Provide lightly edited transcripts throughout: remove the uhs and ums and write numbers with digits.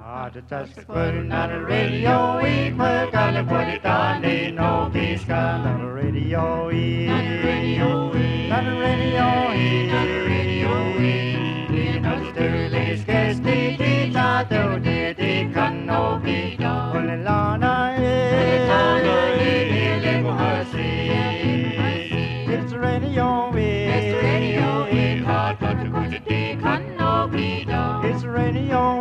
Just putting on the radio, we put on the body down, they know he's got on the radio, on the radio, on the radio, on the radio, you know the dirty scarce the teacher, the can no be done. On the lana, it's the radio, hard but the good can no be done. It's the radio,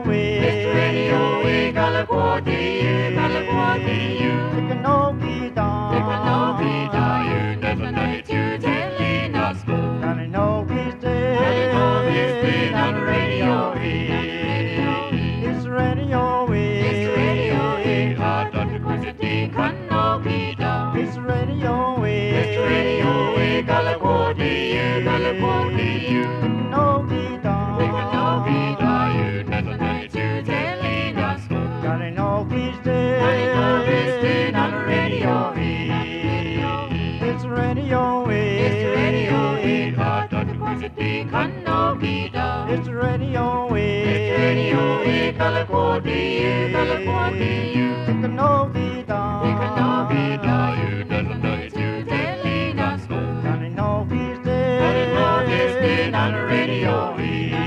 California, it can no be done. It can no be done. You never know to telling us. Johnny know he's dead. Johnny know he's dead on the radio. It's radio. It's radio. Hard but the good can no be done. It's radio. It's radio. California, it can no be done. It can no be done. You never know to telling us. Johnny know he's dead. Johnny know he's dead on the radio. It's radio. It's radio. Hard but the good can no be done. It's radio. It's radio. California, it can no be done. It can no be done. You never know to telling us. Johnny know he's dead. Johnny know he's dead on the radio.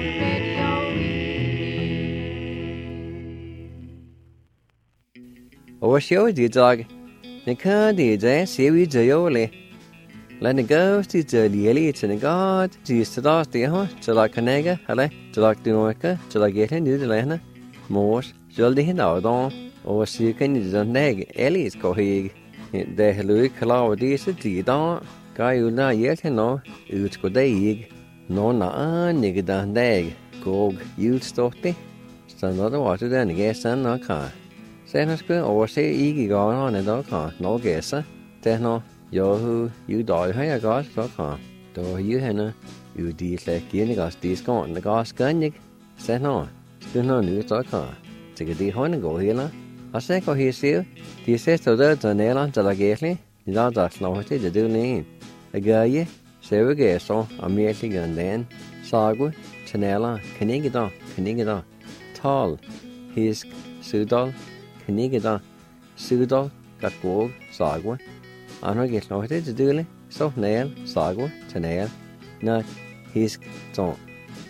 Show the dog. The car did that, see we do. Let the ghost is the elite and the god, just the dust, the hot, to like a nigger, hello, to like the worker, to like getting to the lana. Morse, jolly hin out on, or see can you don't nag, Ellie's cohig. The hello, Calaw, this, the dog, guy you not yet, no, it's good egg. No, na, nigger down dag, gog, you stopty. So another water than the gas and no car. Sen har skulle overse ikke i går, når det kan nå gæse. Det nå, jo, you døj har jeg godt, så kan. Da jo henne, jo de slet giver gas, de skån, det gas gør ikke. Sen nå, skulle nå nu, så kan. Så kan de hånden gå hele. Og så går her siger, de sidste død til Nederland, til der gæslig. De lader der slår til det død lige. Jeg gør je, så vil jeg så, og mere til den dagen. Sagu, til Nederland, kan ikke da. Tal, hisk, sydal, Knigeda, Sudal, Gatgog, Sagwa. Anna get no hit to do so nail, Sagwa, Tanail, Nut, Hisk, Ton,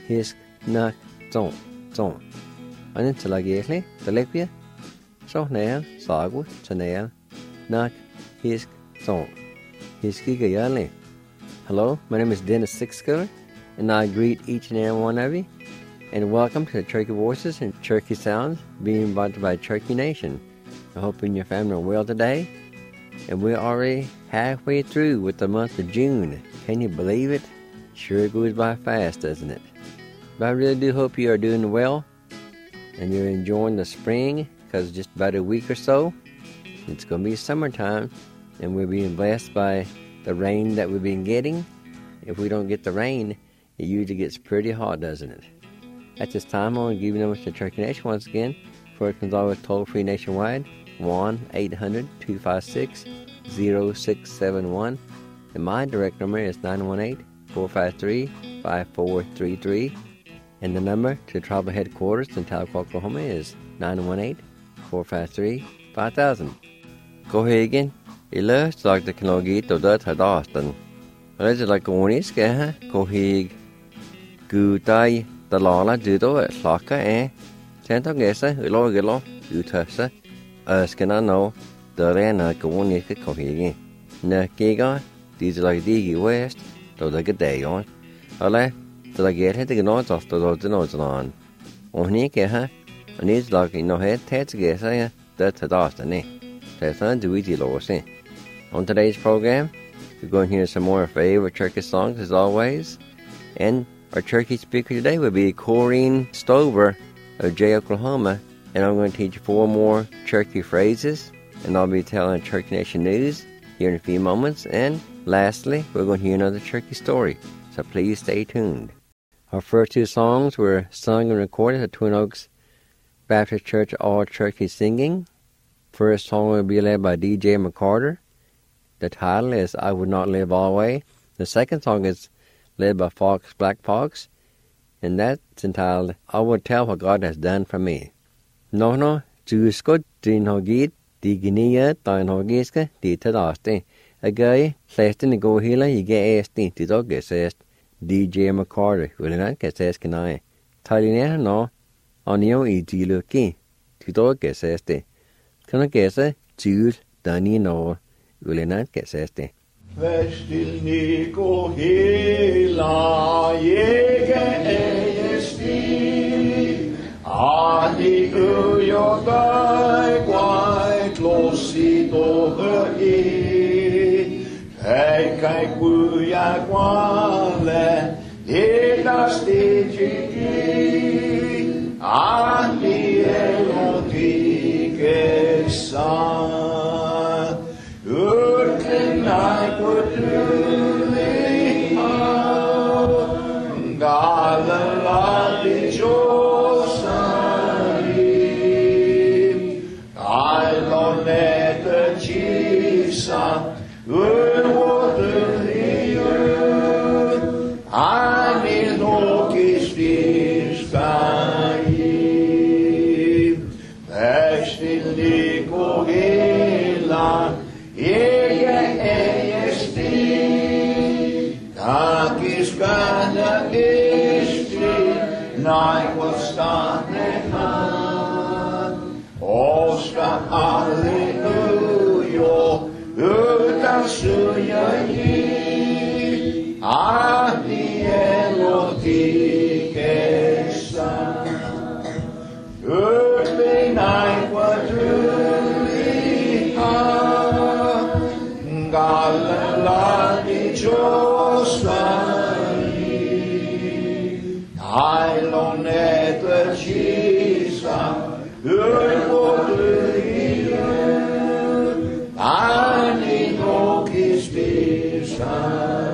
Nut, Ton. And until I get the Lepia, so nail, Sagwa, Tanail, Nut, Hisk, Ton, Hiskiga Yali. Hello, my name is Dennis Sixskiller, and I greet each and every one of you. And welcome to the Cherokee Voices and Cherokee Sounds, being brought to you by Cherokee Nation. I hope you and your family are well today. And we're already halfway through with the month of June. Can you believe it? Sure goes by fast, doesn't it? But I really do hope you are doing well and you're enjoying the spring, because just about a week or so, it's going to be summertime, and we're being blessed by the rain that we've been getting. If we don't get the rain, it usually gets pretty hot, doesn't it? At this time, I want to give you numbers to Cherokee Nation once again. For it comes always toll-free nationwide, 1-800-256-0671. And my direct number is 918-453-5433. And the number to tribal headquarters in Tahlequah, Oklahoma is 918-453-5000. Go ahead again. Illa slag the Kanogit of that had Austin. Let's like Oniska, go ahead. Good day. The law do do it, Locka, eh? Santa Gessa, Logelo, Utasa, Skana no, the Rena Gonika Kohigi. Na Giga, these like Digi West, though they get day on. Ale, till I get hit the notes off the notes on. On Nika, and it's like no head, Tats Gessa, that's a Dawson, eh? That's not do easy laws, eh? On today's program, we're going to hear some more favorite Cherokee songs as always, and our Cherokee speaker today will be Corrine Stover of Jay, Oklahoma, and I'm going to teach you 4 more Cherokee phrases, and I'll be telling Cherokee Nation news here in a few moments, and lastly, we're going to hear another Cherokee story, so please stay tuned. Our first 2 songs were sung and recorded at Twin Oaks Baptist Church All Cherokee Singing. First song will be led by DJ McCarter. The title is I Would Not Live Always. The second song is led by Black Fox, and that's entitled I Will Tell What God Has Done for Me. No, Juskot, Din Hogit, the Guinea, Dine Hogiska, the Tadaste. A guy, Sestin, the go healer, you get asti, the dog gets asked. DJ McCarter, will not get asked can I. Talina, no, on you eat you looky. The dog gets asti. Can I guess it? Jude, Danny, no, will not get asti. Vestil Nico hela jäge esti Ani ujo dai quai closi do e Kai kuya quale e la stigi Ani eloti che sa I put through the heart, God the Lord is your son. I don't let the chiefs will water the earth. I need no kiss this sky. That's the Nico Hela. Skana istri, night was starting on. Oska alleluia, utan suya yi. Adi eloti kesa. Early night was really hot. Galiladi Joseph. I long at the Jesus, I need no kiss beside.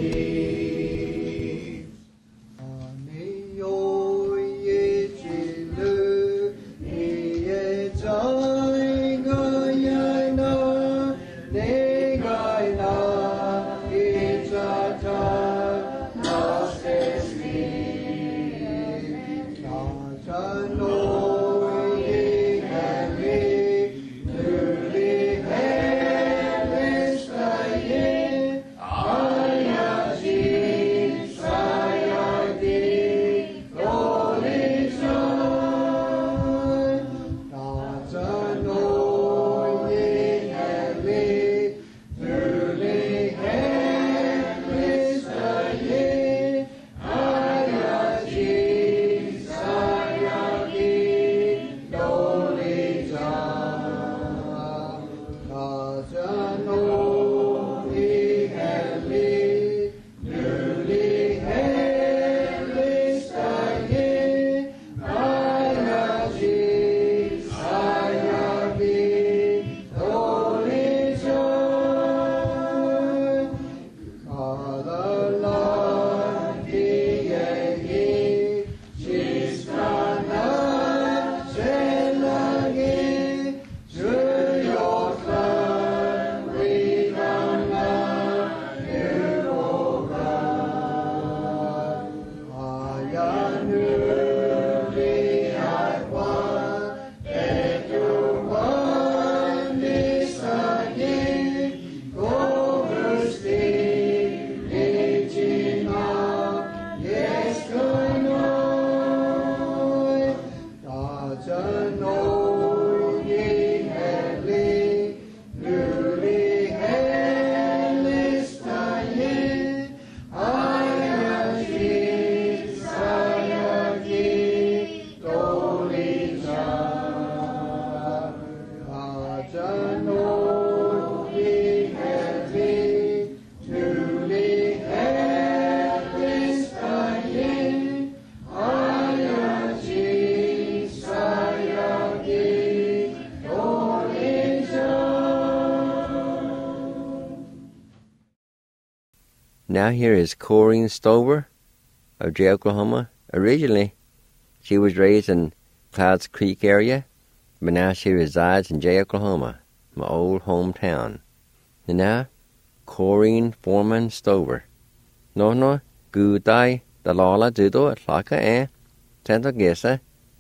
Now here is Corinne Stover of Jay, Oklahoma. Originally, she was raised in Clouds Creek area, but now she resides in Jay, Oklahoma, my old hometown. And now, Corinne Foreman Stover. No, gu tai da lala judo laka Santa Gesa,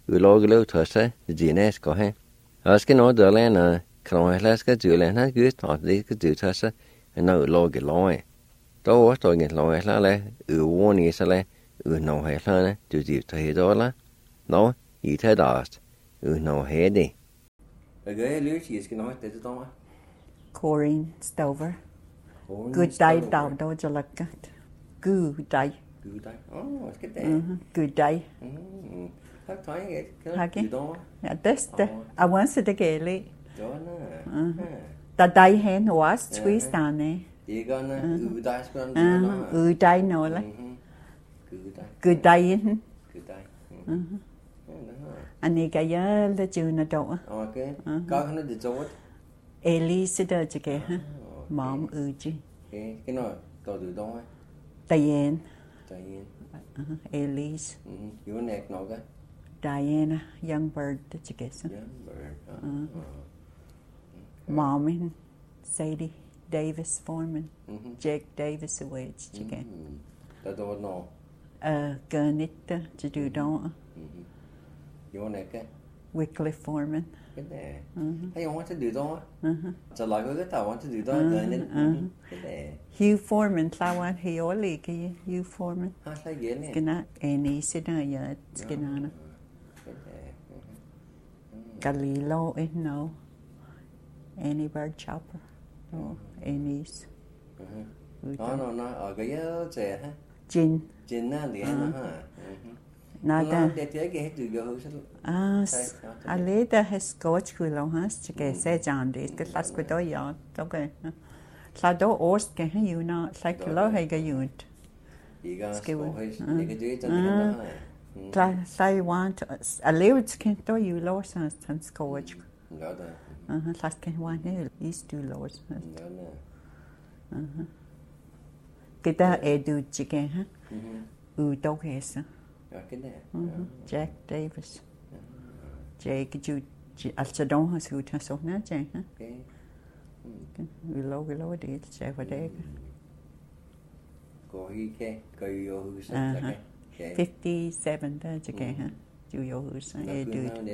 ulogelo tosa jenes ko he aske no dolena krohlaska julena gust at det skal du tosa no ulogelo to to nge lo le uoni sale no helana du ta hedola no I ta dast no hedi aga luchi skal no det to Corinne Stover. Good day down do jalakat. Good day. Good day. Oh, skal det. Good day. Tak tøj Okay. Ja, det. I want to get it. Da day hen was twistane. Det gør good day skal Good day no la. Good day. Good day. Aniga ya le juna do. Okay. Gør han det så Elise der jage. Mom uji. Okay. Cái nào to du đó. Diane. Diane. Elise. You neck no cái. Diana Young Bird der jage. Young Bird. Mom and Sadie Davis Foreman. Jake Davis away jage. Da do no. Ganita to do don't. You neck cái. Wycliffe Foreman. Cái này. Hey, I want to do that. So like cái tao want to do that. Cái này. Hugh Foreman, Tlawan Hioli, Hugh Foreman. Like cái này. Skina, any sida ya, skinana. Galilo, no. Any bird chopper. No, any's. No, cái gì hả? Gin. Gin na đi hả? Nada. I later has coach kulo has to get say John this cái last cái đó ya, okay. Sa đó ost cái you know, like lo hay cái unit. Say want I live can do you lost and coach. Last can one is two lost. Cái đó edu chicken ha. Đâu hết. Jack Davis. Jake ju altså don har sgu ta så nær Jake. Vi lå det Jake var det. Går I kan gør I jo huset. 57 der Jake ha. Du jo huset er du.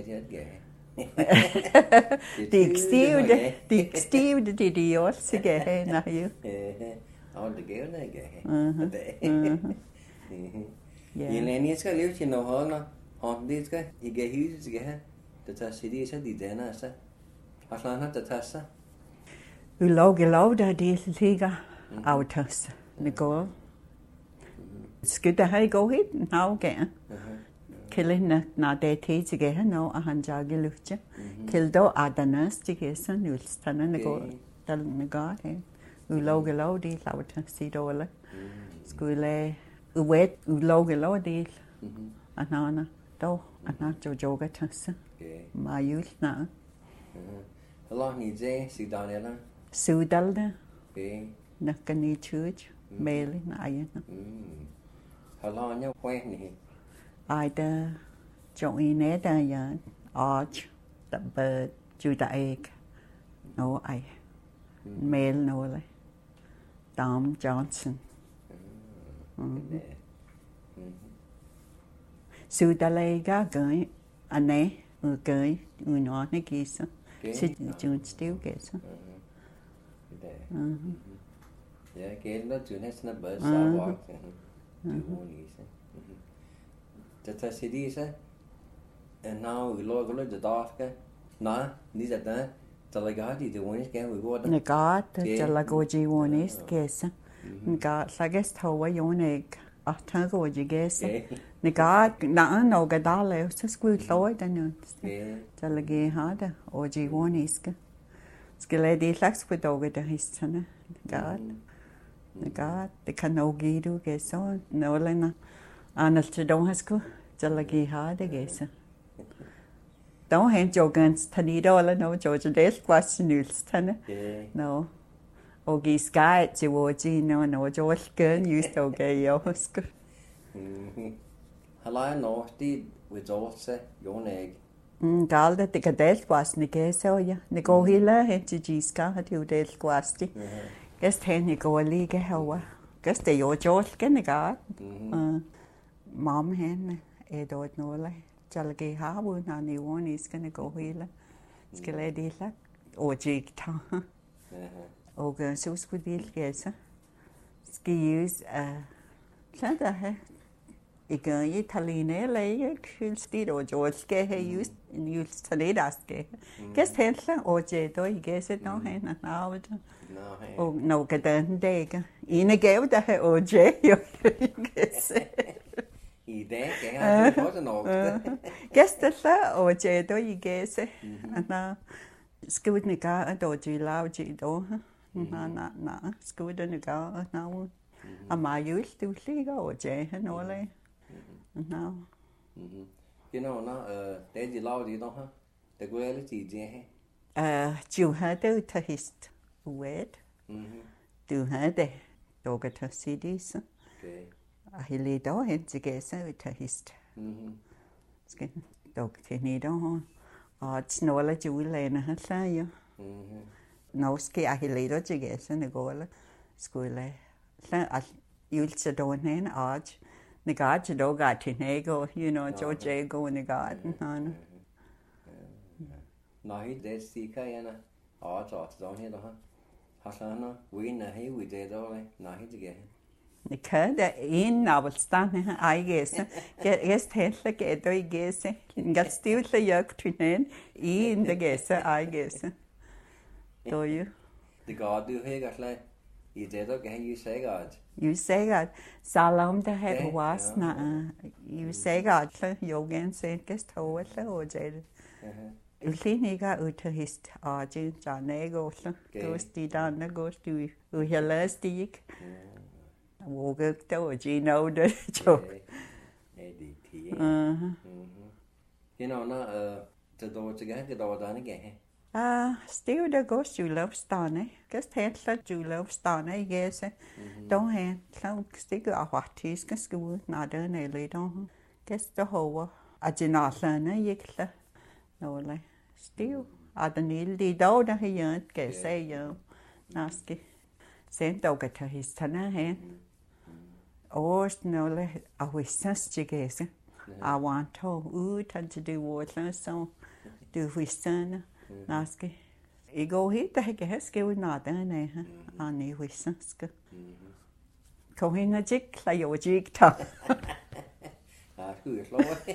Det Steve det de også Jake na jo. Det gør det ikke. Yelenia skal leve til noget hårdere, og det skal ikke huset skal have. Det tager sig det så de denne så. Har han det tager sig. Vi lå der det ligger autos. Det går. Skal der have gå hit? Nå gerne. Kælden når det tid til at nå og han jager luft. Kælder Adanas til så nu standen det går. Der går det. Vi lå det autos sig dårligt. Skulle uwet ulogelo del anana do anacho joga tassa mayul na Allah ni je sidanela sudalda nakani church mele na ayana Allah nya quen ni aida joine da ya arch the bird juda egg no ai male no le Tom Johnson. Sự ta lấy gà gửi anh ấy gửi người nó này kia sao? Sự chuyện still kia sao? Yeah, cái đó chuyện hết nó bớt sao quá. Thế thì đi sao? And now we log the dark. Na, đi ra đó. Cho lại gà thì tôi cái người qua đó. Nè gà, cho lại cô chỉ muốn kia sao? Nga sages tawa yonig ahtan go jiges niga na no gadale so school loy dan talagi hada oji woniska skele di lax with doga da histana niga the kanogi do geso no lena anal chidon hasku talagi hada gesa don't hand jogans tanido la no joja des questionuls tana no Ogi sky at Jiwoji no Josh Gun used to get yosk. Halai no did with also your egg. Galda the cadel was Nigeso ya. Nigo hila and Jiska had you del quasti. Guest hen Nigo a league hour. Guest the your Josh Gennegar. Mom hen, Edward Nola. Jalgi Habu, Nani one is going to go healer. Skiledi like, or jig tongue. Og så skulle de læse. Skal use sådan der ikke italienere ikke kylstigt og jo skal have use en use taleraske. Gæst hensel og det då ikke så nå hen og noget. Og når kan den dag en gave der har og det jo ikke så. I dag kan jeg også noget. Gæst der og det då ikke så. Og skal vi ikke gøre det lave det då. Nej, skulle det ikke gøre noget. Og mig jo ikke du ligger og det noget. Nå. Det de lavede det her. Det går alle til det her. Du har det til hist. Uet. Du har det. Du kan tage sig det så. Og hele dag hen til gæse til hist. Skal du til nede og snåle til udlandet her så jo. Nå skal jeg hele dag til gæse når går skulle så at julse dagen hen og Negati doga tinego, you know, Georgiego in the garden. No, he did see Kayana. Oh, it's down here, Hasana, we know he we did all right. No, he did get him. The card in Navelstan, I guess. Guest Hensler get I guess. Got still the yoke to name in the guess, I guess. Do you? The God do he got like. I det okay, you say God. You say God. Salam the head was na. You say God. Yogan said guest over the old. Uliniga utahist argin janego. Goes the down goes to uhelastic. Woke up to Gino the joke. You know, no, the door to get the door done again. Still the ghost you love Stane. Just hensler you love Stane, yes. Don't hand, so stick a what he's can school, not an early don't. Guess the whole. I did not learn a yickler. No, like, still. I don't need the dog that he yearned, guess say you. Nasty. Sent dog to his tanner hand. Oh, no, like, I wish such a guess. I want to, to do water, so do we son. Naske. I går hit, der kan jeg skrive noget af her. Han er huisanske. Kom hen og jik, der jo jik ta. Skulle slå.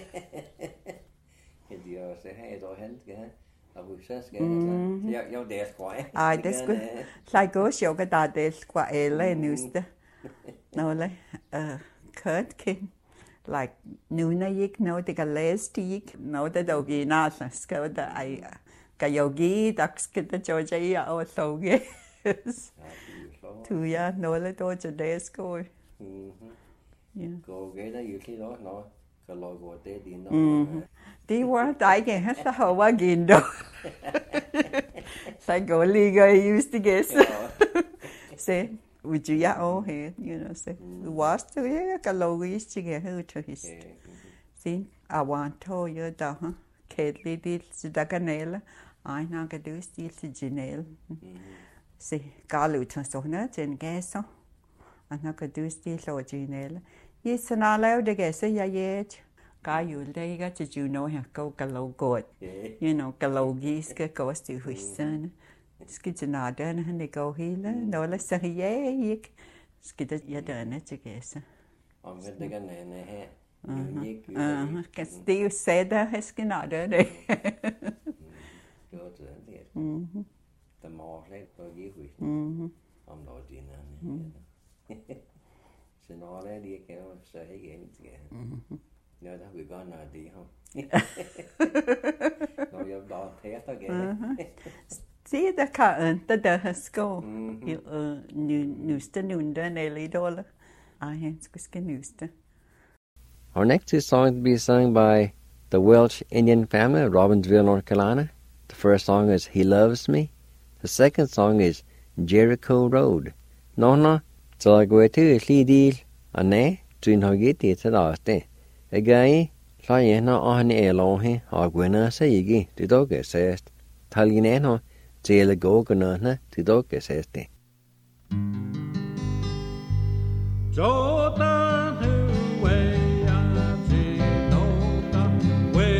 Det er også her et år hen, skal jeg. Og huisanske. Jeg det skal. Ej, det skulle. Så går sjovt der det skal alle nyste. Nåle. Kurt king. Like nu når jeg ikke når det kan læse det, når det dog i næsten skal der ej. Kayogi, dakskita Georgia og soge. Tuya, nolle to Jadesko. Go get a usually not no. Kalogo de dino. De var der ikke han så hova gindo. Så go liga used to guess. Say, would you ya oh here, you know, say. Was to ya kalogo is to get her to his. See, I want to you down. Kedli dit sidaganela. Ej, når kan du stille til Janelle. Se, galuten så nødt til en gæsser. Og når kan du stille over Janelle. Jeg så når lave det gæsser, jeg gæt. Gør jo det ikke til Juno her gå galog godt. You know, galogi skal gå til husen. Skal til når den han det går hele. Når der så jeg ikke. Skal det jeg denne til gæsser. Om det kan nænne her. Kan det jo sætte her skal når det. The more like for you, I'm not dinner. So now that you can say again, now that we're gonna do, now you've done that again. See the current, the school. Newster Nunda, Nelly Dollar. I hands Whiskey Newster. Our next two songs will be sung by the Welsh Indian family of Robbinsville, North Carolina. The first song is He Loves Me. The second song is Jericho Road. No, so I go to a deal, and nay, to no get it at last day. A guy, Sayana on the alone, or Gwena say, the dog says, Talinano, jail go gunna, the dog says. Jordan, way I see, no, way.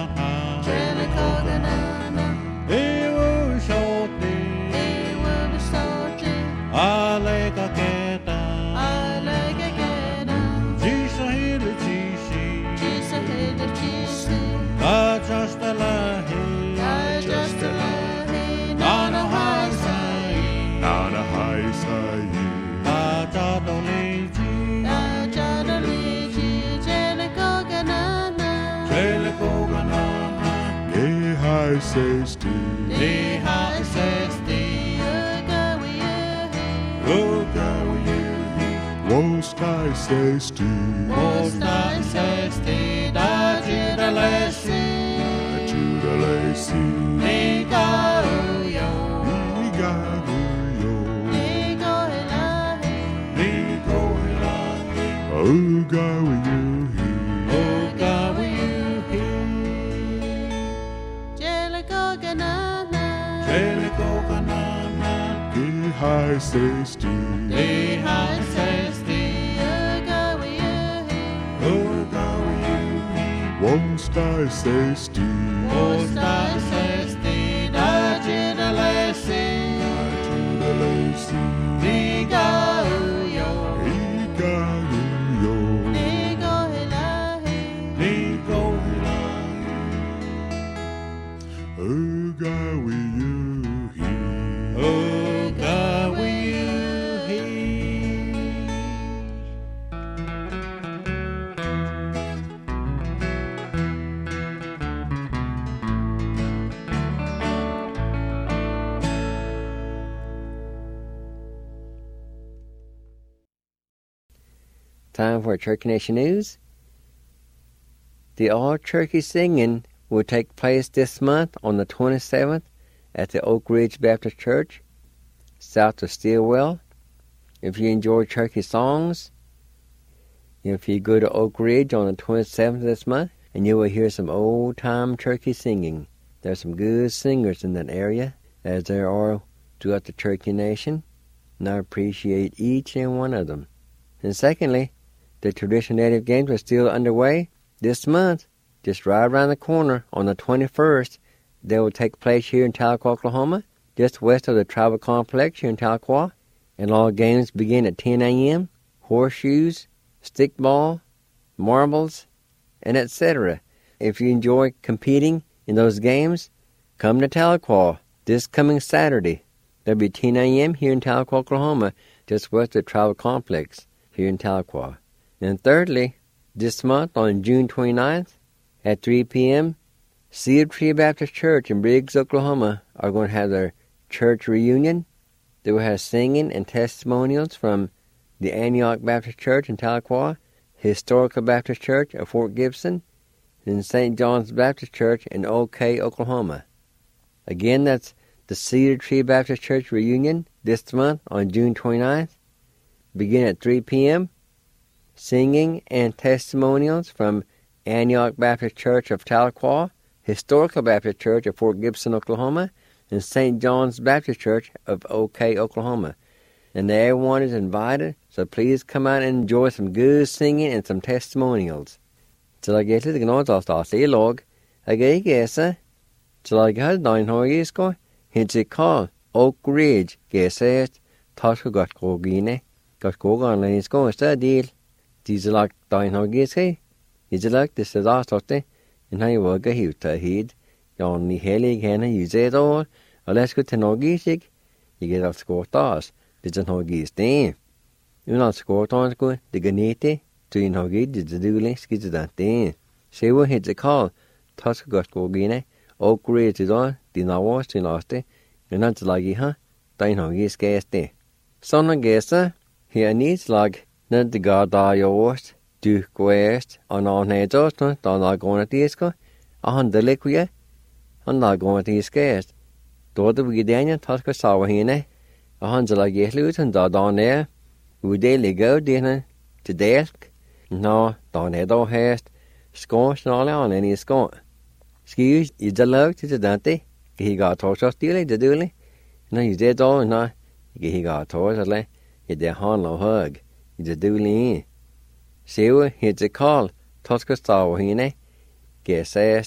Time for Turkey Nation News. The all-turkey singing will take place this month on the 27th at the Oak Ridge Baptist Church, south of Stillwell. If you enjoy turkey songs, if you go to Oak Ridge on the 27th this month, and you will hear some old-time turkey singing. There's some good singers in that area, as there are throughout the Turkey Nation, and I appreciate each and one of them. And secondly, the traditional native games are still underway this month. Just right around the corner on the 21st, they will take place here in Tahlequah, Oklahoma, just west of the tribal complex here in Tahlequah. And all games begin at 10 a.m. Horseshoes, stickball, marbles, and etc. If you enjoy competing in those games, come to Tahlequah this coming Saturday. That'll be 10 a.m. here in Tahlequah, Oklahoma, just west of the tribal complex here in Tahlequah. And thirdly, this month on June 29th at 3 p.m., Cedar Tree Baptist Church in Briggs, Oklahoma are going to have their church reunion. They will have singing and testimonials from the Antioch Baptist Church in Tahlequah, Historical Baptist Church of Fort Gibson, and St. John's Baptist Church in OK, Oklahoma. Again, that's the Cedar Tree Baptist Church reunion this month on June 29th. Begin at 3 p.m. Singing and testimonials from Antioch Baptist Church of Tahlequah, Historical Baptist Church of Fort Gibson, Oklahoma, and St. John's Baptist Church of OK, Oklahoma. And everyone is invited, so please come out and enjoy some good singing and some testimonials. Till I get to the Gnodostas log, I guess, till I got down Hoyisko, hence it called Oak Ridge, guess it, Toshko got Gogine, got Gogan Lanisko, is that deal. These are like down Hoyiski, is it like this is our sorte, and I work a huge head, yon the heli can use it all, or let's go to Nogisik, you get off score stars. It's an Hoggies thing. You're not scored on school, the Ganete, to in Hoggy, did the doing skits that thing. Say what hits a call, Tusk got Gogine, Oak Ridge is on, the Nawas in Oste, and that's like huh, Dine Hoggies gas day. Son of Gessa, here needs like, not the guard die yours, Duke West, on all heads or not, not going at disco, on the liquid, on not going at these gas. Do the Widania Tusk saw here. A hundred like yet and down there. We daily go dinner to desk. No, down there don't hast. Scorch and all on any scorch. Excuse, is the love to the Dante? He got torch off dearly to doly. No, he's dead all no. He got torch at lay. He did no hug. He's a dooley in. See what? Here's a call. Tosca star, he ne? Guess asked.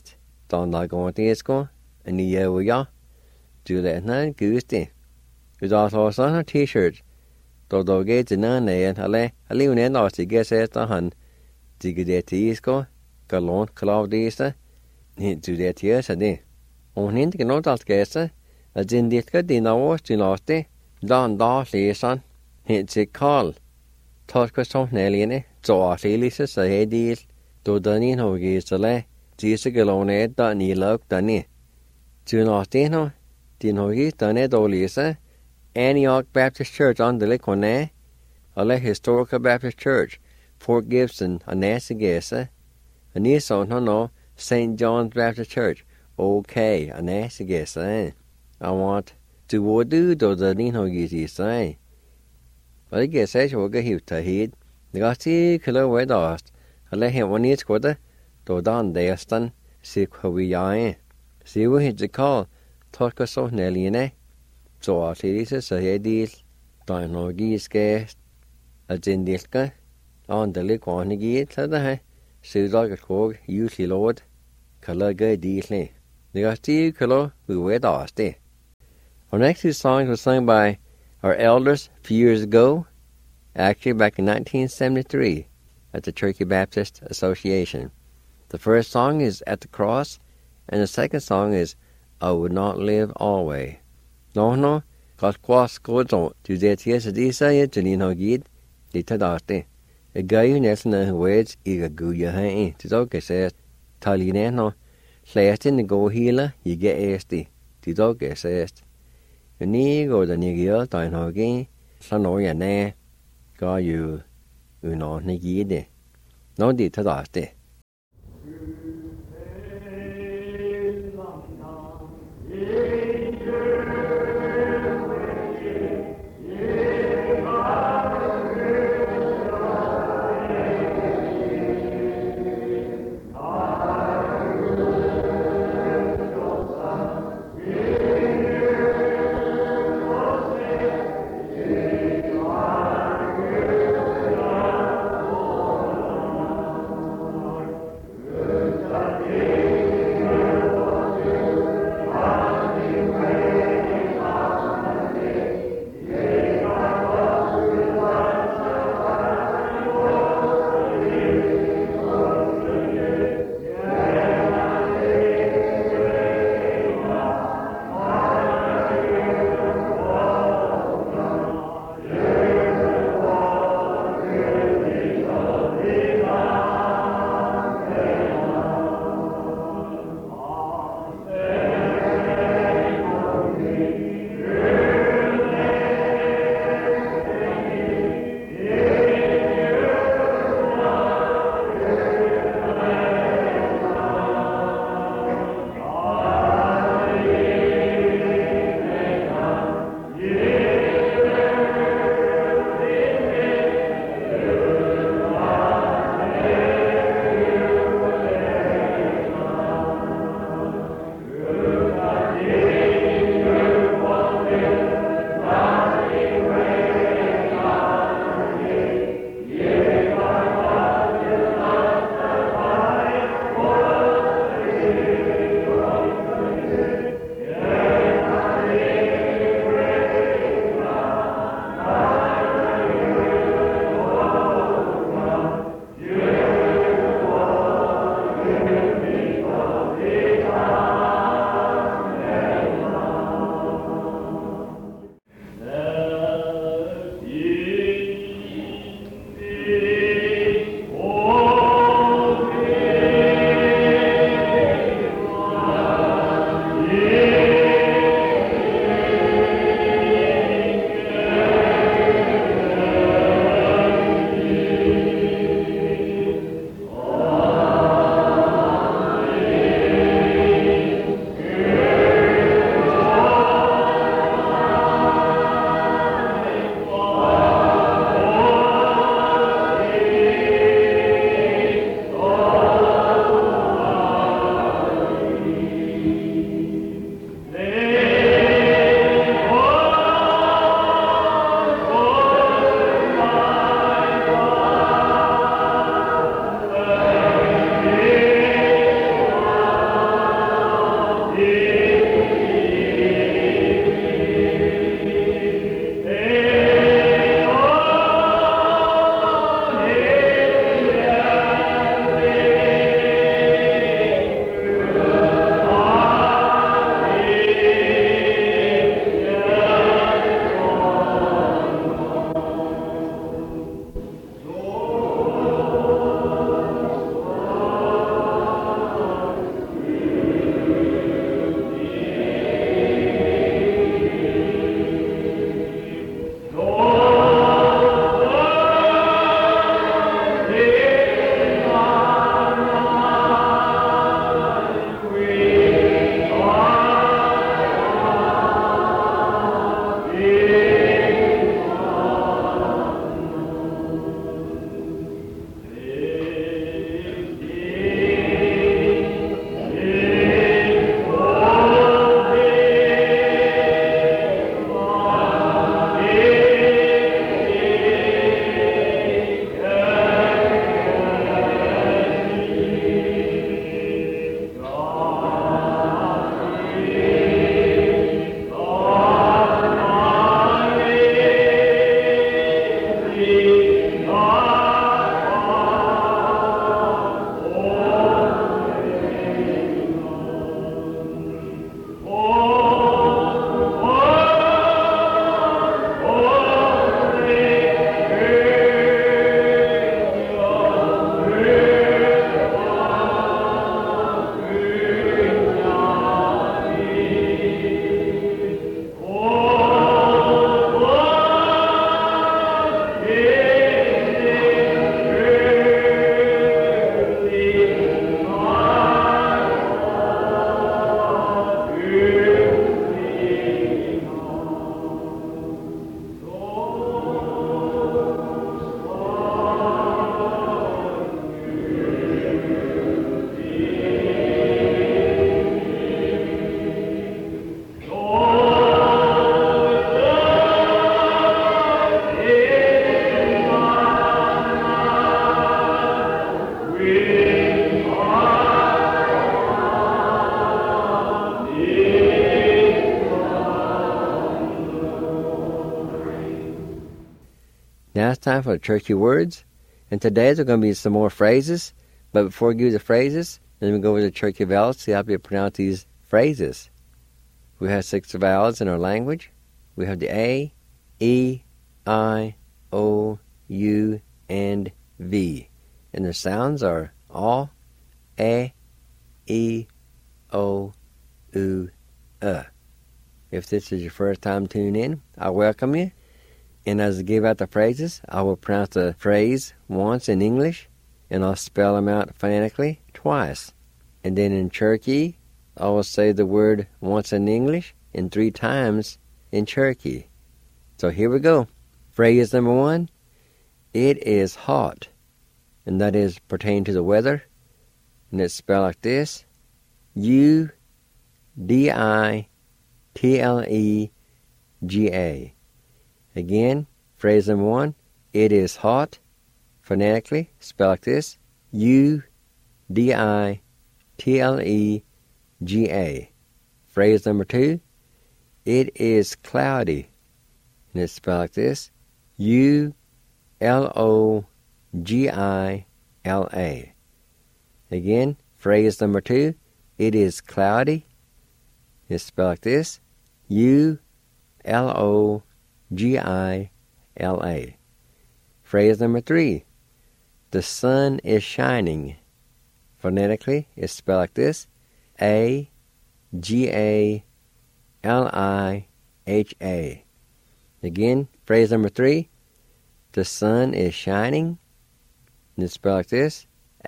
Don la go disco, and the ya, do that nan goosey. With also on her t-shirt, do get in an and a lean and lost to guess at the hun. Dig it disco, galon, cloudista, hit to that years a day. On hint can not out guesser, as in the dinner was to lost it, Don Darley hit it call. Talk was some Nelly, so our Felix a head deal, do done in ho gaze the lay, Jesus galone ed done ye look done. Do not dino, dino he done it all Lisa, Antioch Baptist Church on the Liquone, a Historical Baptist Church, Fort Gibson, a Nassagessa, a Nissan, no, St. John's Baptist Church, okay, a Nassagessa, I want to what do the Nino Gizzy say. But I guess I shall get him to heed. The Gatti killer way dust. I let him one each quarter, do down there stun, sick how we are. See what hit the call, talk us so Nelly in eh. So our ladies say a deal, don't know geese guest, a gin disca, on the lick one gate, said the hay, so dog a cog, usually lord, color good deally. The Gatti killer we way dust eh. Our next two songs were sung by our elders a few years ago, actually back in 1973 at the Turkey Baptist Association. The first song is At the Cross, and the second song is I Would Not Live Always. No, got quas goes on to that yes, a desire to Nino Gid, the Tadate. A guy who nestled in words, eager goo your hand, to dog says, Talinano, last in the go healer, you get asty, the dog says. The nigger the nigger, dine hogging, Sanoya ne, go you know, nigide. No, did Tadate. Now it's time for the Turkey words. And today there's going to be some more phrases. But before we give you the phrases, let me go over the Turkey vowels, see how you pronounce these phrases. We have 6 vowels in our language. We have the A, E, I, O, U, and V. And the sounds are A, E, O, U, If this is your first time tuning in, I welcome you. And as I give out the phrases, I will pronounce the phrase once in English, and I'll spell them out phonetically twice. And then in Cherokee, I will say the word once in English and 3 times in Cherokee. So here we go. Phrase number 1, it is hot. And that is pertaining to the weather. And it's spelled like this, U-D-I-T-L-E-G-A. Again, phrase number 1, it is hot. Phonetically, spelled like this, U-D-I-T-L-E-G-A. Phrase number 2, it is cloudy. And it's spelled like this, U-L-O-G-I-L-A. Again, phrase number 2, it is cloudy. It's spelled like this, U-L-O-G-I-L-A. Phrase number 3, the sun is shining. Phonetically, it's spelled like this, A-G-A-L-I-H-A. Again, phrase number 3, the sun is shining. And it's spelled like this,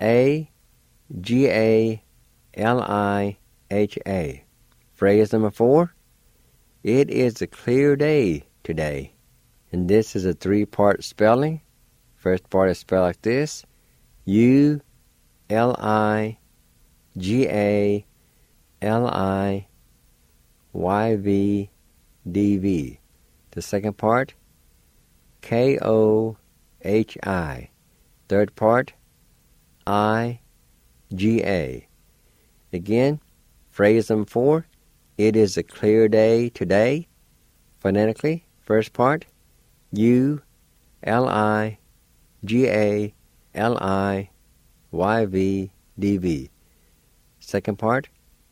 A-G-A-L-I-H-A. Phrase number 4, it is a clear day today. And this is a 3-part spelling. First part is spelled like this, U-L-I-G-A-L-I-Y-V-D-V. The second part, K-O-H-I. Third part, I-G-A. Again, phrase number 4, it is a clear day today. Phonetically, first part, U-L-I-G-A-L-I-Y-V-D-V. Second part,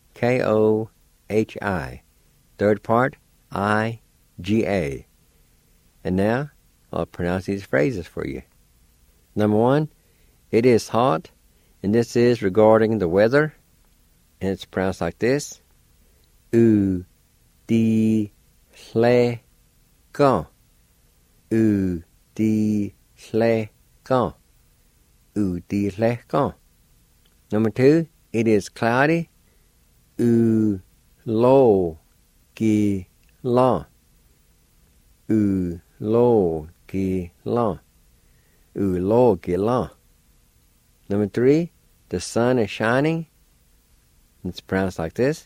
K-O-H-I. Third part, I-G-A. And now, I'll pronounce these phrases for you. Number 1, it is hot, and this is regarding the weather, and it's pronounced like this, U-D-L-E-G-A. U-D-L-E-G-A. U-D-L-E-G-A. Number 2, it is cloudy, U-Lo-G-La. U-Lo-G-La. U-Lo-G-La. Number 3, the sun is shining. It's pronounced like this,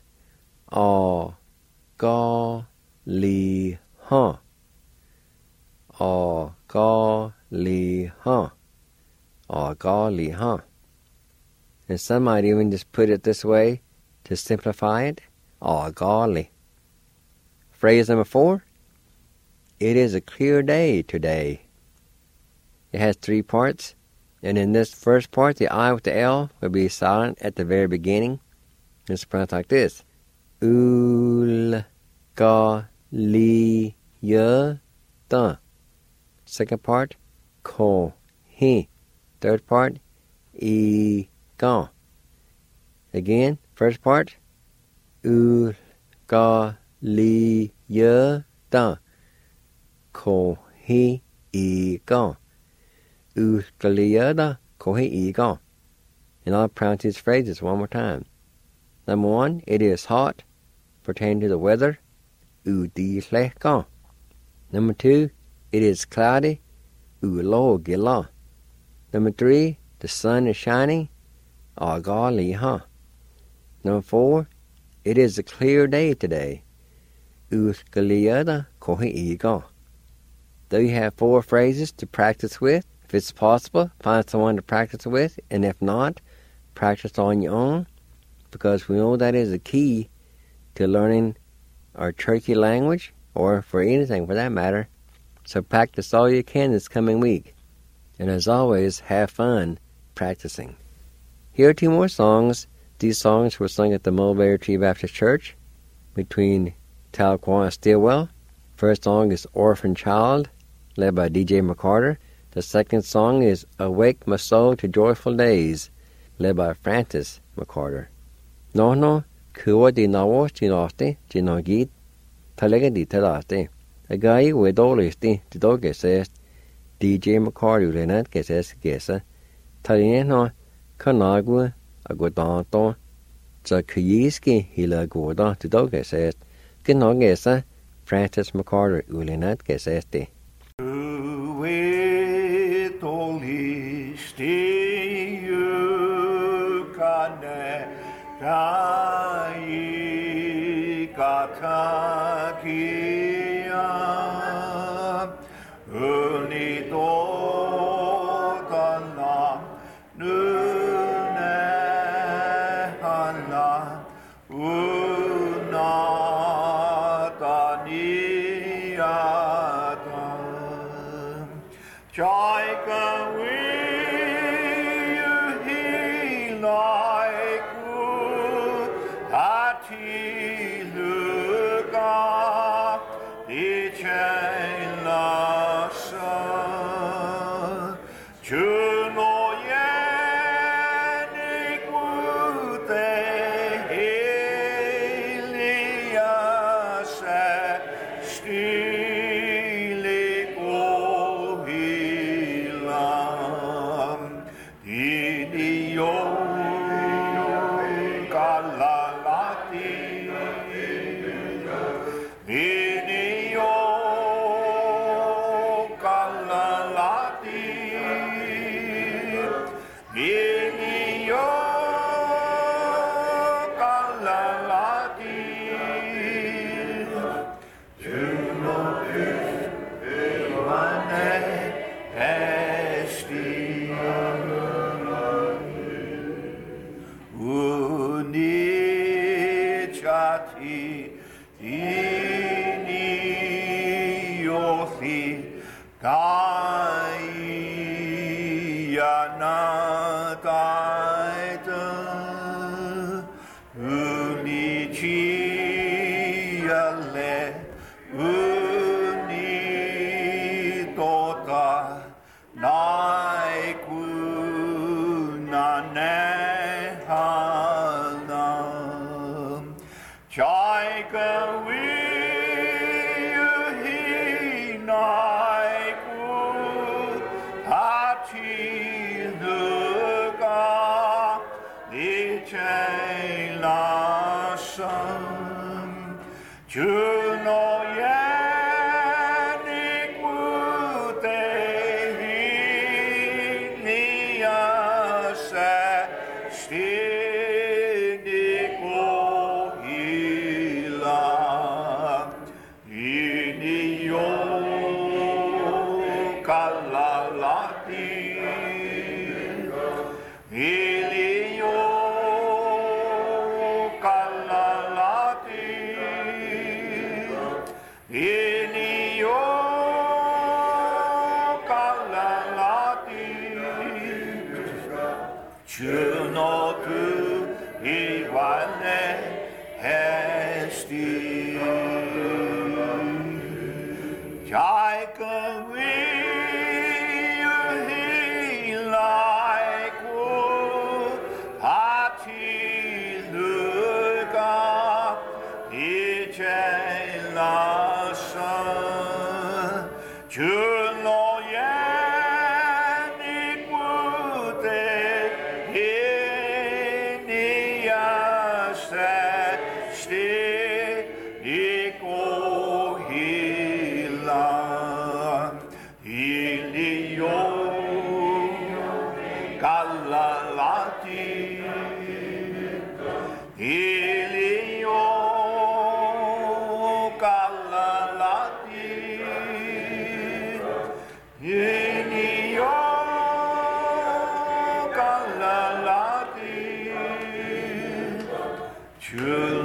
A-Ga-Li-Ha. A-Ga-Li-Ha. A-Ga-Li-Ha. And some might even just put it this way to simplify it, A-Ga-Li. Phrase number 4, it is a clear day today. It has 3 parts, and in this first part, the I with the L will be silent at the very beginning. It's pronounced like this, Ul-Ga-Li-Ya-Da. Second part, Ko-Hi. Third part, I-Ga. Again, first part, Ul-Ga-Li-Ya-Da. Ko-Hi-I-Ga. Ul-Ga-Li-Ya-Da. Ko-Hi-I-Ga. And I'll pronounce these phrases one more time. Number 1, it is hot, pertaining to the weather, U-D-L-E-G-A. Number 2, it is cloudy, U-Lo-G-La. Number 3, the sun is shining, A-Ga-Li-Ha. Number 4, it is a clear day today, U-Ga-Li-Ya-Da. Ko-Hi-I-Ga. Though you have 4 phrases to practice with, if it's possible, find someone to practice with, and if not, practice on your own, because we know that is the key to learning our Cherokee language, or for anything for that matter, So practice all you can this coming week. And as always, have fun practicing. Here are 2 more songs. These songs were sung at the Mulberry Tree Baptist Church between Tahlequah and Stilwell. First song is Orphan Child, led by D.J. McCarter. The second song is Awake My Soul to Joyful Days, led by Francis McCarter. No, kuwa di nawo chinoste, chinogit, talega di telaste. A guy with all this di doge says, DJ McCarter lenat que says gesa, talino kanagua agudanto, za kuyiski hila guda to doge says, kinogesa, Francis McCarter ulenat que says di.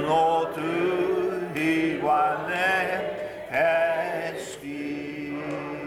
Juno tu iguale esti.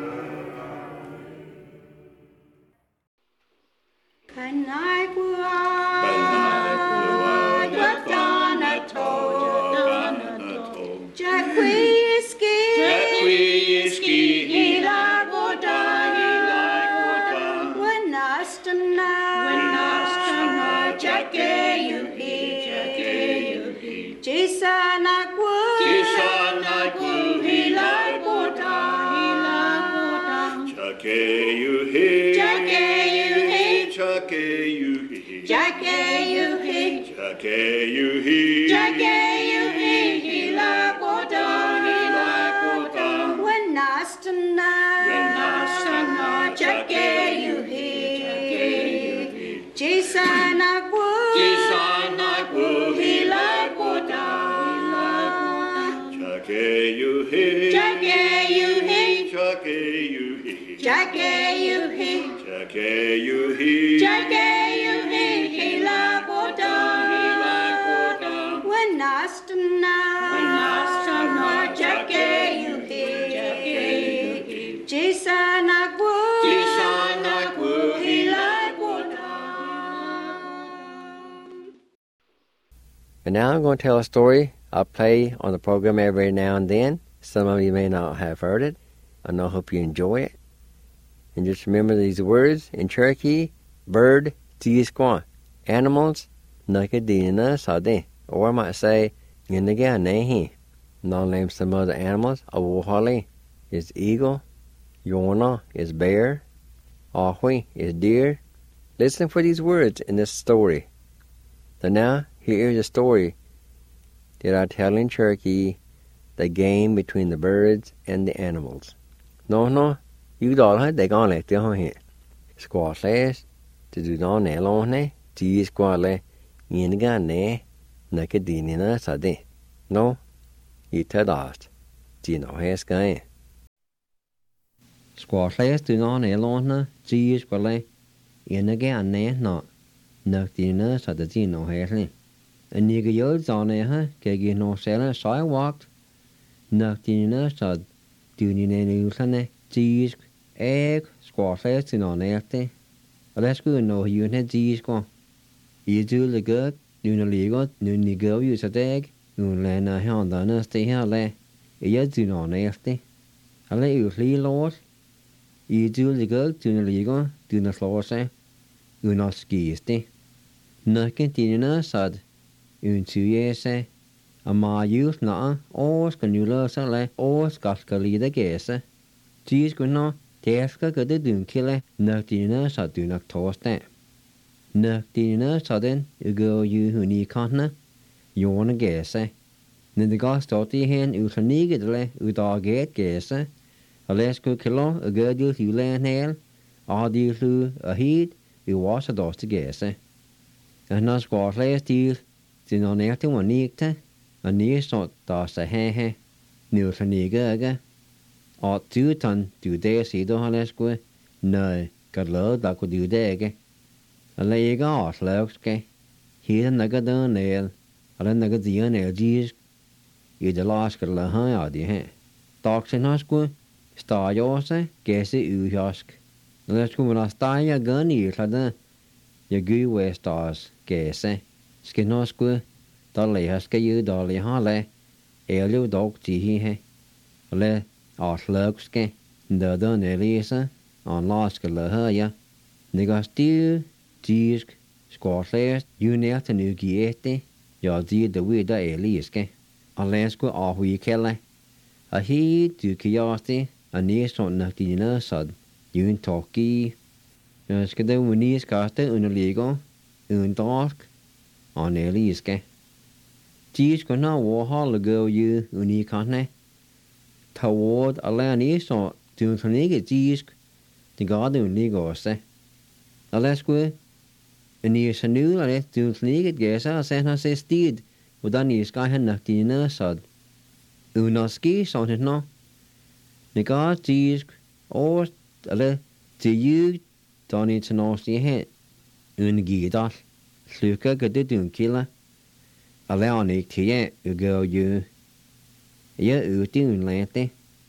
And now I'm going to tell a story I play on the program every now and then. Some of you may not have heard it, and I hope you enjoy it. And just remember these words in Cherokee: bird, tiisquan, animals, nakadina sade. Or I might say, yinaga nehi. And I'll name some other animals. Awohali is eagle. Yona is bear. Ahui is deer. Listen for these words in this story. So now, here is a story that I tell in Cherokee, the game between the birds and the animals. No, you don't they gone let the here. Squash last, to do no nail on ne, tea squale, yiniga ne, nakadina sade. No, you tell us, do you know his guy? Squash last, do no nail on ne, tea squale, yiniga ne, no, nakadina sade, no his. And you get yours on there, get no selling sidewalk. Nakdina sad, doing in any usane, cheese, egg, squash in on there. Let's go no you had cheese go. You do the good, you know legal, you go use a egg, you land a hand on us stay here lay. You do on there. I let you leave Lord. You do the good, do the legal, do the floor say. You not skis. Nakdina sad. Un 2 years a ma youth na os kan you lose le os gas ka lida gese tis kun no teska ka de dun kille nakdina sa du nak toste nakdina sa den you go you hu ni kanna yona gese ne de gas stoti hen u sanige le u da get gese a les ku kilo a go you len hel a di lu a heat you was a doste gese and nas squash last deal Din on echt one nikte, a near sort das a he, new saniga, or 2 ton do there see the halesque, no, got low that could do dege. A leg off lurkske, here naga dun nail, a naga the nail gees, you the last got la high out the he. Dogs in husque, star yours, guess it you husk. Let's go when I start your gun, you clad, your goo where stars, guess eh. Skin no square, dolly has you dolly hale, elio dog tea he. Le, or slugske, the dun elisa, on lost la her, nigga stew, cheese, squash last, you near to new giete, your dear the weird eliske. A lesco off we kelle. A he to curiosity, a near son noctina sud, you in talkie. Skade winnies caster un illegal, un dark. On eliske. Cheese can now war hall go you unicorne. Toward a land is or to nigga cheese, the garden negose. A less good, and years a new, I let to nigga guess I sent her say steed, with any sky and noctina sod. Unoski son it no. The guard cheese, or a let to you, don't need to know the head. Ungidal. Sluka ga de dun killa. A leonik tie u go you. Ya u dun lente.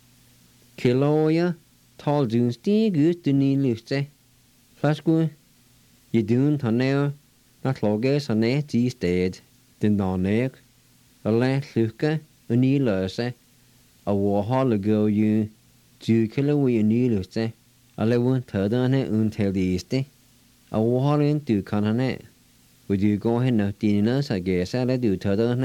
Kiloya, tall dun stig ut du ni luste. Flasku, you dun tonner, not loges on net tea stead, den donek. A le sluka, a ni lurse. A war hall go you. 2 kilo we ni luste. A le won tadane until the easte. A war in 2 canane. Would you go ahead and dinner? I guess I let you tell her,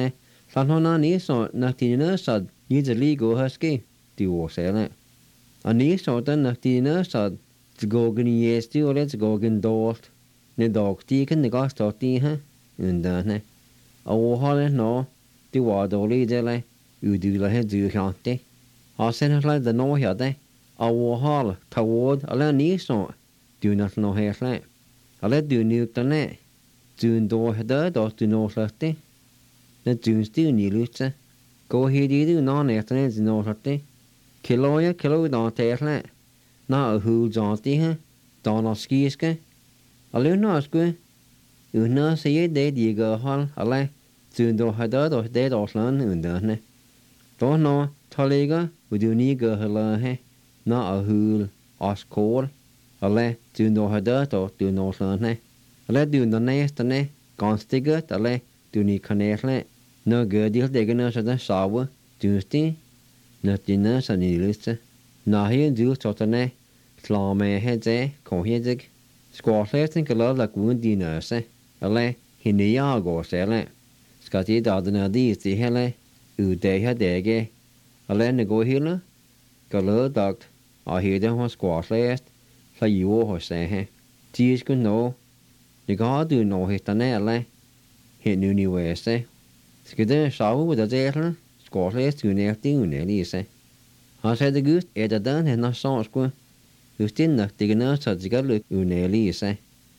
San hona ni so naktina sad ni jali go haske ti wo sele. Ani so tan naktina sad go gni yesti ole go gen dort. Ne dog ti kan ne gas tot ti ha undane. O hole no ti wa do li dele u du la he du chante. Ha sen la de no ya de. O hole tawod ala ni so du not no he la. Ala du nu tane. Dun do heda do du no late. Na dun sti ni lutse. Go he di du no ne tane du no late. Kilo da te la. Na a hu janti ha. Da no skiske. Ala no sku. U na se ye de di go hal ala. Dun do heda do de do slan undane. Do no talega u du ni go hala he. Na a hu as kol. Ala dun do heda do du no slan he. Ala du no ne stane. Ganstiget ala du ni kanele. No go di de gna sa da sawa. Du sti. Na dina sa ni liste. Na hi du totane. Slame he je ko he je. Squatlesting kala la kun dina se. Ala hinia go sele. Skati da na di si hele. U de ha dege. Ala ne go hila. Kala dagt. A hi de ho squatlest. La yu ho se he. Tis kun no. Ni ga du no he tane ala. He nu ni we se. Skide sawu da je squatlest tu ne ti un eli se. Ha se de gust e da dan he na so sku. Justin na digna sa jigalu un eli se.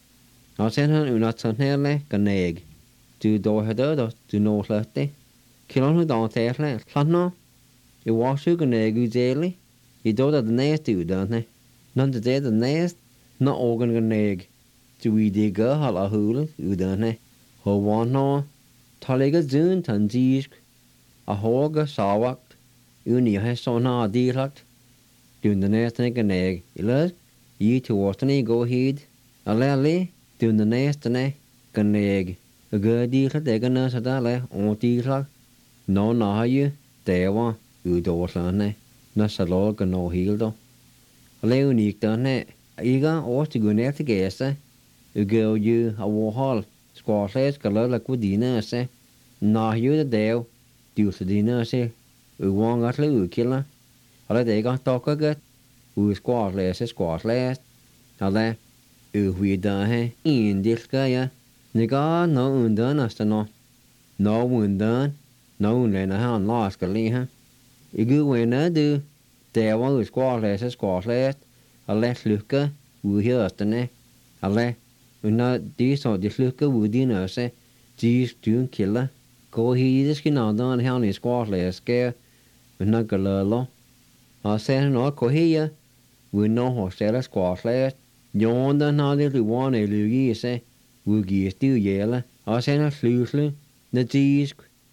Ha sen han un at hele kaneg. Du do heda do du no late. Kilon hu da te hele. Lano. I washu kaneg u jeli. I do da nest u dan he. Nan de de nest na organ kaneg. Du we de ga hala hul u dan he. Ho wan no. Talega zun tan jisk. A hoga sawakt. Uni he so na dirakt. Dun de nest ne kaneg. Ilas. Yi to watani go heed. Ale. Dun de nest ne kaneg. A good deal at Egana Sadale, on deal. No, na you, there one, you do ne. Na salog and no hildo. A leonic done it. Eager or to go near to guess, you go you a war hall. Squash less color like good dinner, say. Na you the dale, do the dinner, say. We won't got little killer. A let they got talk a good. We squash less. A let you we done, in this guy. Niga no undan asta no. No undan. No undan han laska liha. Igu wena du. Der var squatless. A let lucka. U hirsta ne. A le. Unna de så de lucka u dina se. Jeez dun killer. Go he this kinadan han is squatless scare. Unna galalo. A sen no ko here. We no hostela squatless. Yonda na de one e lugi se. Wugi stil jæle, og sender slysle, na disk,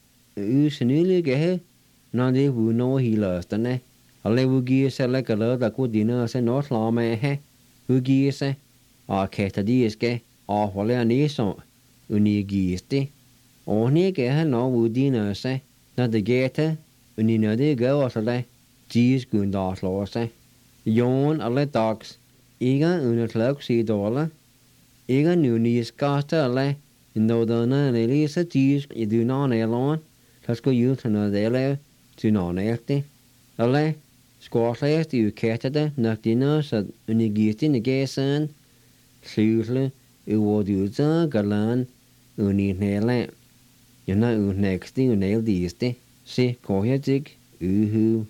usenlige he, når det wu no hilasterne, og le wugi se la gala da kudina se no slame he, wugi se, og kæta diske, og holde niso, unigisti, og nike he no wudina se, når det gæte, unina det gav så le, disk undar slår se, jon og le dags, ikke under klok si dårlig, Ikke nu ni skata alle, no dana ne lisa tis I do non elon, tasko you to no dele, to non erte. Alle, squatlest you ketade, naktina sad unigiti negesan, slusle, uwoduza galan, uninele. Yana unexti unel diste, se kohjajig, uhu.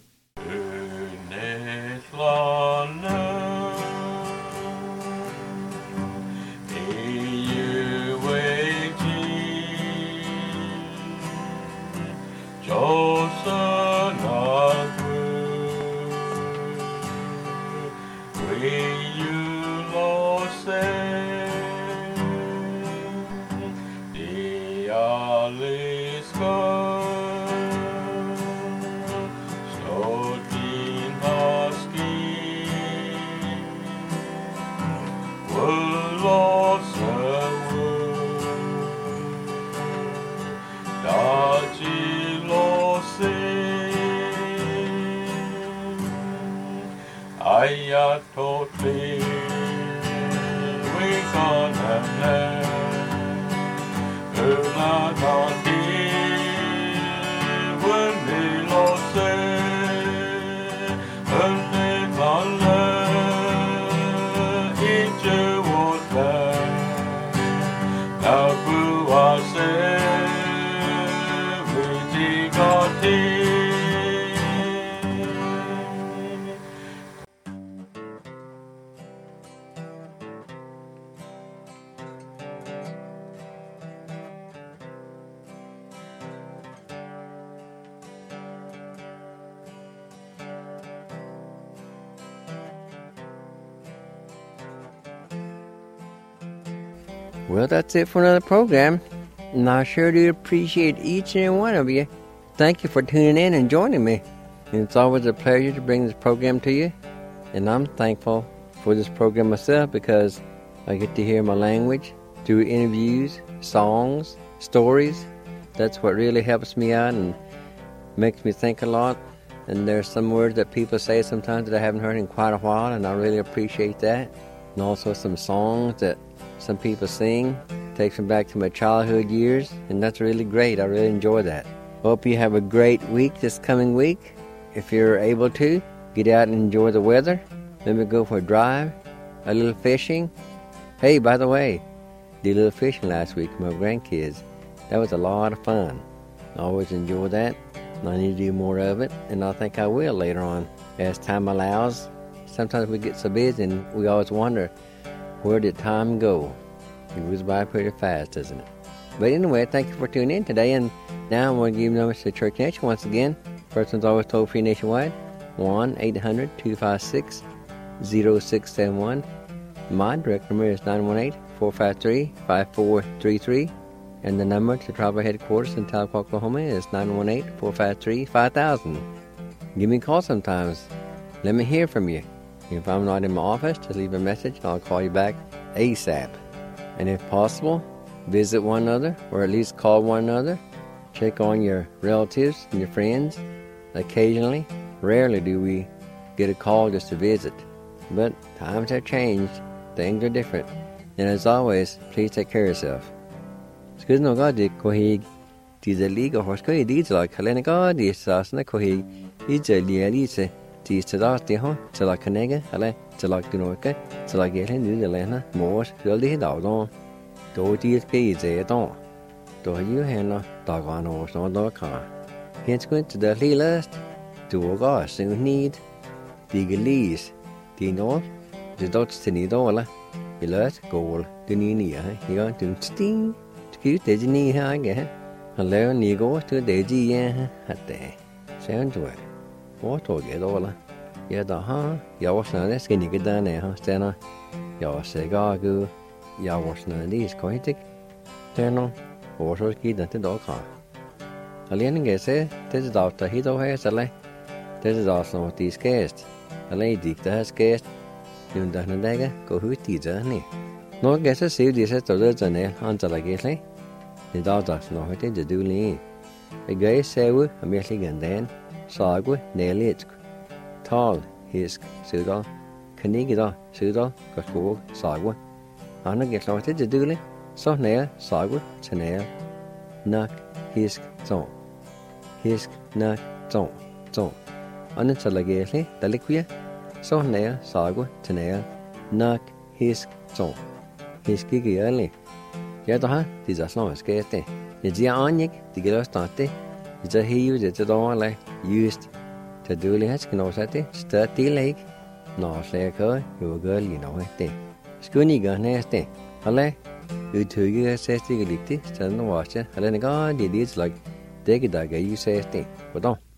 Well, that's it for another program, and I sure do appreciate each and every one of you. Thank you for tuning in and joining me. And it's always a pleasure to bring this program to you, and I'm thankful for this program myself because I get to hear my language through interviews, songs, stories. That's what really helps me out and makes me think a lot. And there's some words that people say sometimes that I haven't heard in quite a while, and I really appreciate that. And also some songs that some people sing. Takes me back to my childhood years, and that's really great. I really enjoy that. Hope you have a great week this coming week. If you're able to, get out and enjoy the weather. Maybe go for a drive, a little fishing. Hey, by the way, did a little fishing last week with my grandkids. That was a lot of fun. I always enjoy that, and I need to do more of it, and I think I will later on as time allows. Sometimes we get so busy and we always wonder, where did time go? It goes by pretty fast, doesn't it? But anyway, thank you for tuning in today, and now I'm going to give you numbers to Church Nation once again. First one's always toll-free nationwide, 1-800-256-0671. My direct number is 918-453-5433, and the number to Tribal Headquarters in Tahlequah, Oklahoma is 918-453-5000. Give me a call sometimes. Let me hear from you. If I'm not in my office, just leave a message and I'll call you back ASAP. And if possible, visit one another, or at least call one another. Check on your relatives and your friends. Occasionally, rarely do we get a call just to visit. But times have changed. Things are different. And as always, please take care of yourself. Excuse no God, Kohig. Diese Liga Horskoy Diz like Helena Dis Sasna Kohig. Ija Lialice. Tis to that, to like Canega, Ale, to like Dunoka, to like Galen, do the Lena, more, fill the dog. Do these gays a don. Do you handle dog on or so dog car. Hence going to the last. Do a gosh, soon need. Dig a lease. Do you know? The dots to need all. You let goal. Do you need you got to sting. To keep the knee high again. Alone you go to the G at there. Sounds well. What will get all? Yeah, the ya was not as skinny get down there, Stena. Ya was a gagu. Ya was not these coitic. Stena, or so kid at the dog car. Alien gets it, this is out the hito has a lay. This is also what these guests. A lady that has guest. You don't know dagger, go who teacher, honey. No guess a see this at the Lizane, until I guess, the dog does not what they do lean. A gay sewu, a Michigan then. Sagwe, Nelitsk, Tal, Hisk, Sudal, Kanigida, Sudal, Gashwog, Sagwe. Anna gets out to do so nail, Sagwe, Chanel, Nuck, Hisk, Zone. Hisk, Nuck, Zone. Anna Chalageli, Deliquia, so nail, Sagwe, Chanel, Nuck, Hisk, Zone. Hiski early. Yadaha, these are slow as get there. The Gianik, the Gilostante. It's a he used it all like used to do the hatch no set it, sturdy leg, no say a girl, you girl, you know it. Scoony gun nasty. Ale, you 2 years says the elected, stand the washer, and then God did it like dig it, you say, but don't.